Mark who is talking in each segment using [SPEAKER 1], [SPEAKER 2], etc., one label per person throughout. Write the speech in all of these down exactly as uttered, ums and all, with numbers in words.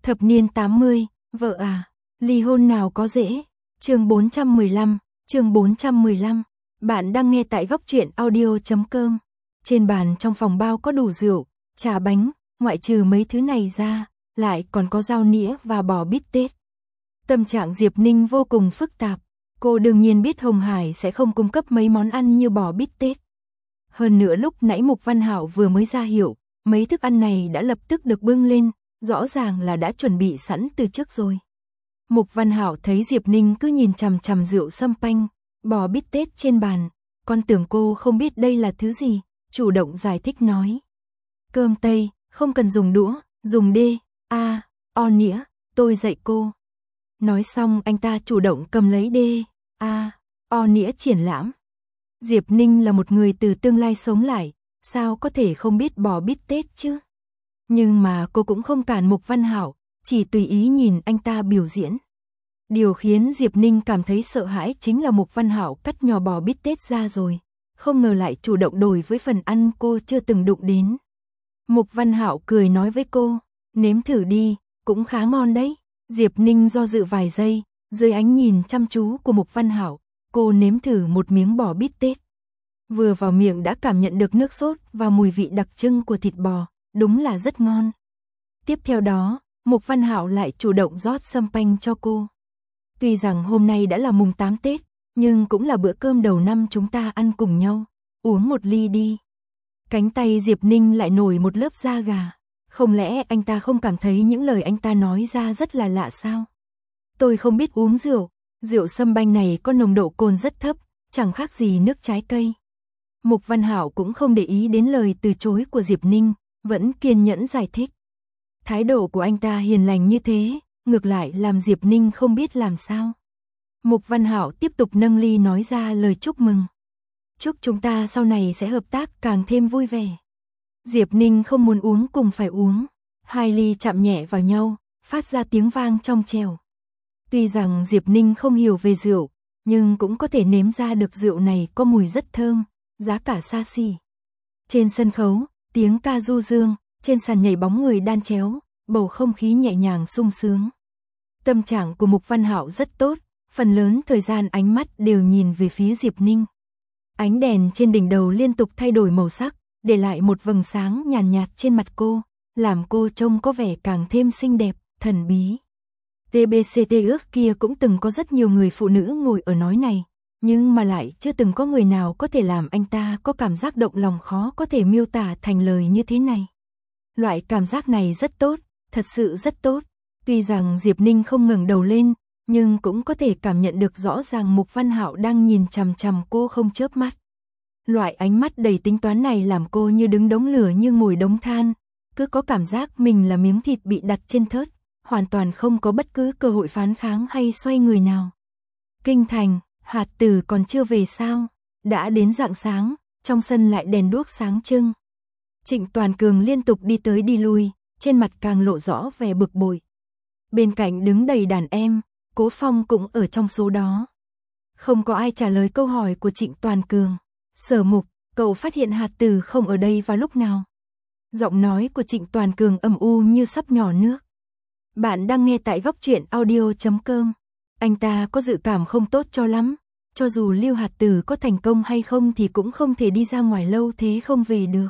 [SPEAKER 1] Thập niên tám mươi, vợ à, ly hôn nào có dễ. Chương bốn trăm mười lăm, chương bốn trăm mười lăm. Bạn đang nghe tại góc truyện audio chấm com. Trên bàn trong phòng bao có đủ rượu, trà bánh, ngoại trừ mấy thứ này ra, lại còn có rau nĩa và bò bít tết. Tâm trạng Diệp Ninh vô cùng phức tạp. Cô đương nhiên biết Hồng Hải sẽ không cung cấp mấy món ăn như bò bít tết. Hơn nữa lúc nãy Mục Văn Hạo vừa mới ra hiệu, mấy thức ăn này đã lập tức được bưng lên, rõ ràng là đã chuẩn bị sẵn từ trước rồi. Mục Văn Hạo thấy Diệp Ninh cứ nhìn chằm chằm rượu sâm panh, bò bít tết trên bàn, con tưởng cô không biết đây là thứ gì, chủ động giải thích nói. Cơm Tây, không cần dùng đũa, dùng đê, a, o nĩa, tôi dạy cô. Nói xong anh ta chủ động cầm lấy đê, a, o nĩa triển lãm. Diệp Ninh là một người từ tương lai sống lại, sao có thể không biết bò bít tết chứ? Nhưng mà cô cũng không cản Mục Văn Hạo, chỉ tùy ý nhìn anh ta biểu diễn. Điều khiến Diệp Ninh cảm thấy sợ hãi chính là Mục Văn Hạo cắt nhỏ bò bít tết ra rồi, không ngờ lại chủ động đổi với phần ăn cô chưa từng đụng đến. Mục Văn Hạo cười nói với cô, nếm thử đi, cũng khá ngon đấy. Diệp Ninh do dự vài giây, dưới ánh nhìn chăm chú của Mục Văn Hạo, cô nếm thử một miếng bò bít tết. Vừa vào miệng đã cảm nhận được nước sốt và mùi vị đặc trưng của thịt bò, đúng là rất ngon. Tiếp theo đó, Mục Văn Hạo lại chủ động rót sâm panh cho cô. Tuy rằng hôm nay đã là mùng tám Tết, nhưng cũng là bữa cơm đầu năm chúng ta ăn cùng nhau, uống một ly đi. Cánh tay Diệp Ninh lại nổi một lớp da gà, không lẽ anh ta không cảm thấy những lời anh ta nói ra rất là lạ sao? Tôi không biết uống rượu, rượu sâm banh này có nồng độ cồn rất thấp, chẳng khác gì nước trái cây. Mục Văn Hạo cũng không để ý đến lời từ chối của Diệp Ninh, vẫn kiên nhẫn giải thích. Thái độ của anh ta hiền lành như thế, ngược lại làm Diệp Ninh không biết làm sao. Mục Văn Hạo tiếp tục nâng ly nói ra lời chúc mừng. Chúc chúng ta sau này sẽ hợp tác càng thêm vui vẻ. Diệp Ninh không muốn uống cùng phải uống. Hai ly chạm nhẹ vào nhau, phát ra tiếng vang trong trẻo. Tuy rằng Diệp Ninh không hiểu về rượu, nhưng cũng có thể nếm ra được rượu này có mùi rất thơm, giá cả xa xỉ. Trên sân khấu, tiếng ca du dương, trên sàn nhảy bóng người đan chéo, bầu không khí nhẹ nhàng sung sướng. Tâm trạng của Mục Văn Hạo rất tốt, phần lớn thời gian ánh mắt đều nhìn về phía Diệp Ninh. Ánh đèn trên đỉnh đầu liên tục thay đổi màu sắc, để lại một vầng sáng nhàn nhạt, nhạt trên mặt cô, làm cô trông có vẻ càng thêm xinh đẹp, thần bí. tê bê xê tê ước kia cũng từng có rất nhiều người phụ nữ ngồi ở nói này, nhưng mà lại chưa từng có người nào có thể làm anh ta có cảm giác động lòng khó có thể miêu tả thành lời như thế này. Loại cảm giác này rất tốt, thật sự rất tốt. Tuy rằng Diệp Ninh không ngẩng đầu lên, nhưng cũng có thể cảm nhận được rõ ràng Mục Văn Hạo đang nhìn chằm chằm cô không chớp mắt. Loại ánh mắt đầy tính toán này làm cô như đứng đống lửa như ngồi đống than, cứ có cảm giác mình là miếng thịt bị đặt trên thớt, hoàn toàn không có bất cứ cơ hội phản kháng hay xoay người nào. Kinh thành, Hạt Tử còn chưa về sao? Đã đến rạng sáng, trong sân lại đèn đuốc sáng trưng. Trịnh Toàn Cường liên tục đi tới đi lui, trên mặt càng lộ rõ vẻ bực bội. Bên cạnh đứng đầy đàn em, Cố Phong cũng ở trong số đó. Không có ai trả lời câu hỏi của Trịnh Toàn Cường. Sở Mục, cậu phát hiện Hạt Tử không ở đây vào lúc nào? Giọng nói của Trịnh Toàn Cường âm u như sắp nhỏ nước. Bạn đang nghe tại góc truyện audio chấm com. Anh ta có dự cảm không tốt cho lắm. Cho dù Lưu Hạt Tử có thành công hay không thì cũng không thể đi ra ngoài lâu thế không về được.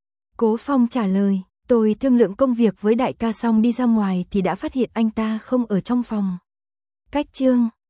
[SPEAKER 1] Cố Phong trả lời, tôi thương lượng công việc với đại ca xong đi ra ngoài thì đã phát hiện anh ta không ở trong phòng. Cách chương